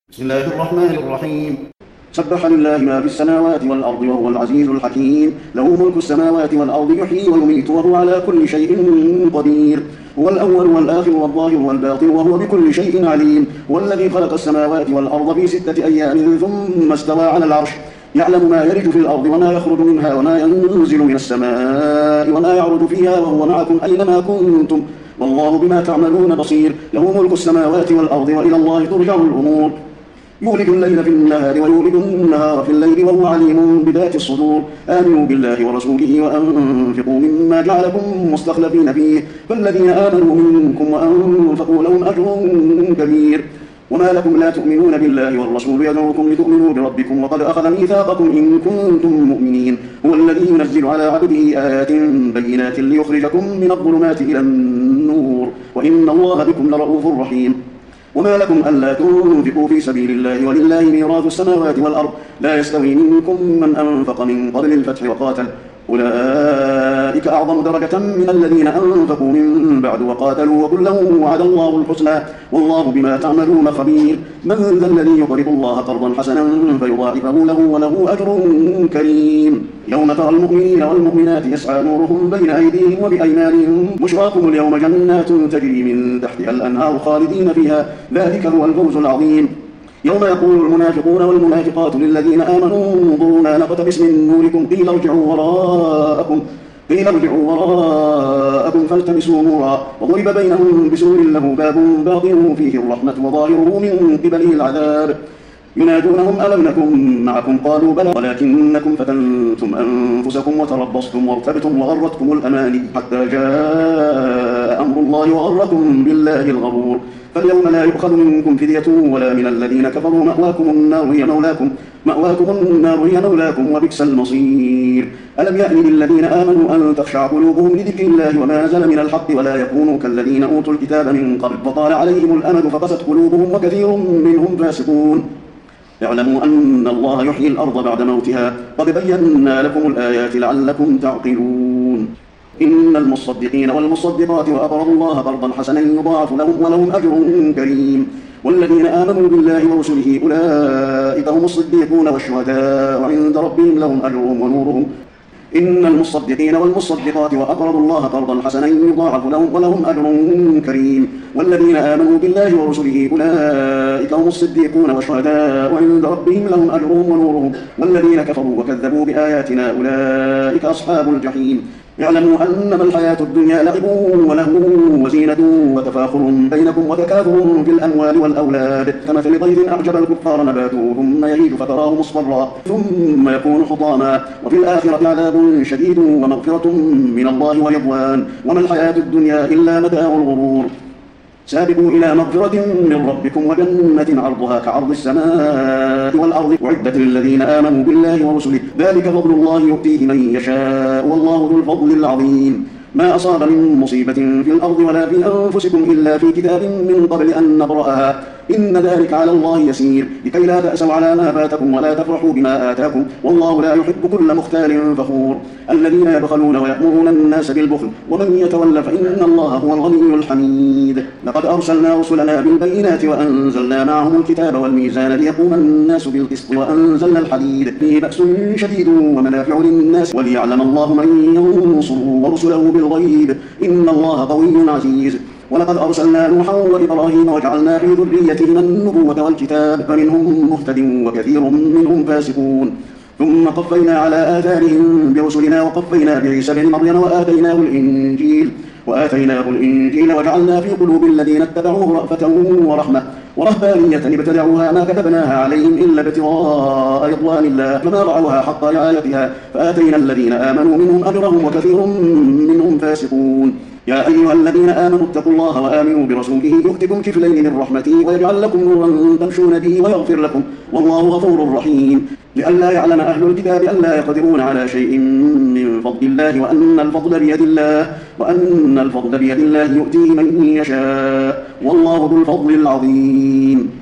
بسم الله الرحمن الرحيم. سبح لله ما في السماوات والأرض وهو العزيز الحكيم. له ملك السماوات والأرض يحيي ويميت وهو على كل شيء قدير. هو الأول والآخر والظاهر والباطن وهو بكل شيء عليم. هو الذي خلق السماوات والأرض في 6 أيام ثم استوى على العرش. يعلم ما يلج في الأرض وما يخرج منها وما ينزل من السماء وما يعرج فيها وهو معكم أينما كنتم والله بما تعملون بصير. له ملك السماوات والأرض وإلى الله ترجع الأمور. يولد الليل في النهار ويولد النهار في الليل وهو عليم بذات الصدور. آمنوا بالله ورسوله وأنفقوا مما جعلكم مستخلفين فيه فالذين آمنوا منكم وأنفقوا لهم أجر كبير. وما لكم لا تؤمنون بالله والرسول يدعوكم لتؤمنوا بربكم وقد أخذ ميثاقكم إن كنتم مؤمنين. هو الذي ينزل على عبده آيات بينات ليخرجكم من الظلمات إلى النور وإن الله بكم لرؤوف رحيم. وما لكم ألا تنفقوا في سبيل الله ولله ميراث السماوات والأرض لا يستوي منكم من أنفق من قبل الفتح وقاتل أولئك أعظم درجة من الذين أنفقوا من بعد وقاتلوا وكلا وعد الله الحسنى والله بما تعملون خبير. من ذا الذي يقرض الله قرضا حسنا فيضاعفه له وله أجر كريم. يوم ترى المؤمنين والمؤمنات يسعى نورهم بين أيديهم وبأيمانهم بشراكم اليوم جنات تجري من تحتها الأنهار خالدين فيها ذلك هو الفوز العظيم. يوم يقول المنافقون والمنافقات للذين آمنوا انظرونا نقتبس من نوركم قيل ارجعوا وراءكم فالتمسوا نورا وضرب بينهم بسور له باب باطنه فيه الرحمة وظاهره من قبله العذاب. ينادونهم ألم نكن معكم قالوا بلى ولكنكم فتنتم أنفسكم وتربصتم وارتبتم وغرتكم الأماني حتى جاء أمر الله وغركم بالله الغرور. فاليوم لا يؤخذ منكم فدية ولا من الذين كفروا مأواكم النار هي مولاكم وبئس المصير. ألم يأن للذين آمنوا أن تخشع قلوبهم لذكر الله وما نزل من الحق ولا يكونوا كالذين أوتوا الكتاب من قبل فطال عليهم الأمد فقست قلوبهم وكثير منهم فاسقون. اعلموا أن الله يحيي الأرض بعد موتها قد بينا لكم الآيات لعلكم تعقلون. إن المصدقين والمصدقات وأقرضوا الله قرضا حسنا يضاعف لهم ولهم أجر كريم. والذين آمنوا بالله ورسله أولئك هم الصديقون والشهداء وعند ربهم لهم أجرهم ونورهم. إن المصدقين والمصدقات وأقرضوا الله قرضا حسنا يضاعف لهم ولهم أجر كريم. والذين آمنوا بالله ورسله أولئك هم الصديقون والشهداء وعند ربهم لهم أجرهم ونورهم. والذين كفروا وكذبوا بآياتنا أولئك أصحاب الجحيم. اعلموا أنما الحياة الدنيا لعب ولهو وزينة وتفاخر بينكم وتكاثر في الأموال والأولاد كمثل غيث أعجب الكفار نباته ثم يهيج فتراه مصفرا ثم يكون حطاما وفي الآخرة عذاب شديد ومغفرة من الله ورضوان وما الحياة الدنيا إلا متاع الغرور. سابقوا إلى مغفرة من ربكم وجنة عرضها كعرض السماء والأرض أعدت للذين آمنوا بالله ورسله ذلك فضل الله يؤتيه من يشاء والله ذو الفضل العظيم. ما أصاب من مصيبة في الأرض ولا في أنفسكم إلا في كتاب من قبل أن نبرأها إن ذلك على الله يسير لكي لا تأسوا على ما فاتكم ولا تفرحوا بما آتاكم والله لا يحب كل مختال فخور. الذين يبخلون ويأمرون الناس بالبخل ومن يتول فإن الله هو الغني الحميد. لقد أرسلنا رسلنا بالبينات وأنزلنا معهم الكتاب والميزان ليقوم الناس بالقسط وأنزلنا الحديد فيه بأس شديد ومنافع للناس وليعلم الله من ينصره ورسله بالغيب إن الله قوي عزيز. ولقد أرسلنا نوحا وإبراهيم وجعلنا في ذريتهما النبوة والكتاب فمنهم مهتد وكثير منهم فاسقون. ثم قفينا على آثارهم برسلنا وقفينا بعيسى بن مريم وآتيناه الإنجيل وجعلنا في قلوب الذين اتبعوه رأفة ورحمة ورهبانية ابتدعوها ما كتبناها عليهم إلا ابتغاء رضوان الله فما رعوها حق رعايتها فآتينا الذين آمنوا منهم أجرهم وكثير منهم فاسقون. يا أيها الذين آمنوا اتقوا الله وآمنوا برسوله يؤتكم كفلين من رحمته ويجعل لكم نورا تمشون به ويغفر لكم والله غفور رحيم. لئلا يعلم أهل الكتاب ألا يقدرون على شيء من فضل الله وأن الفضل بيد الله يؤتيه من يشاء والله ذو الفضل العظيم.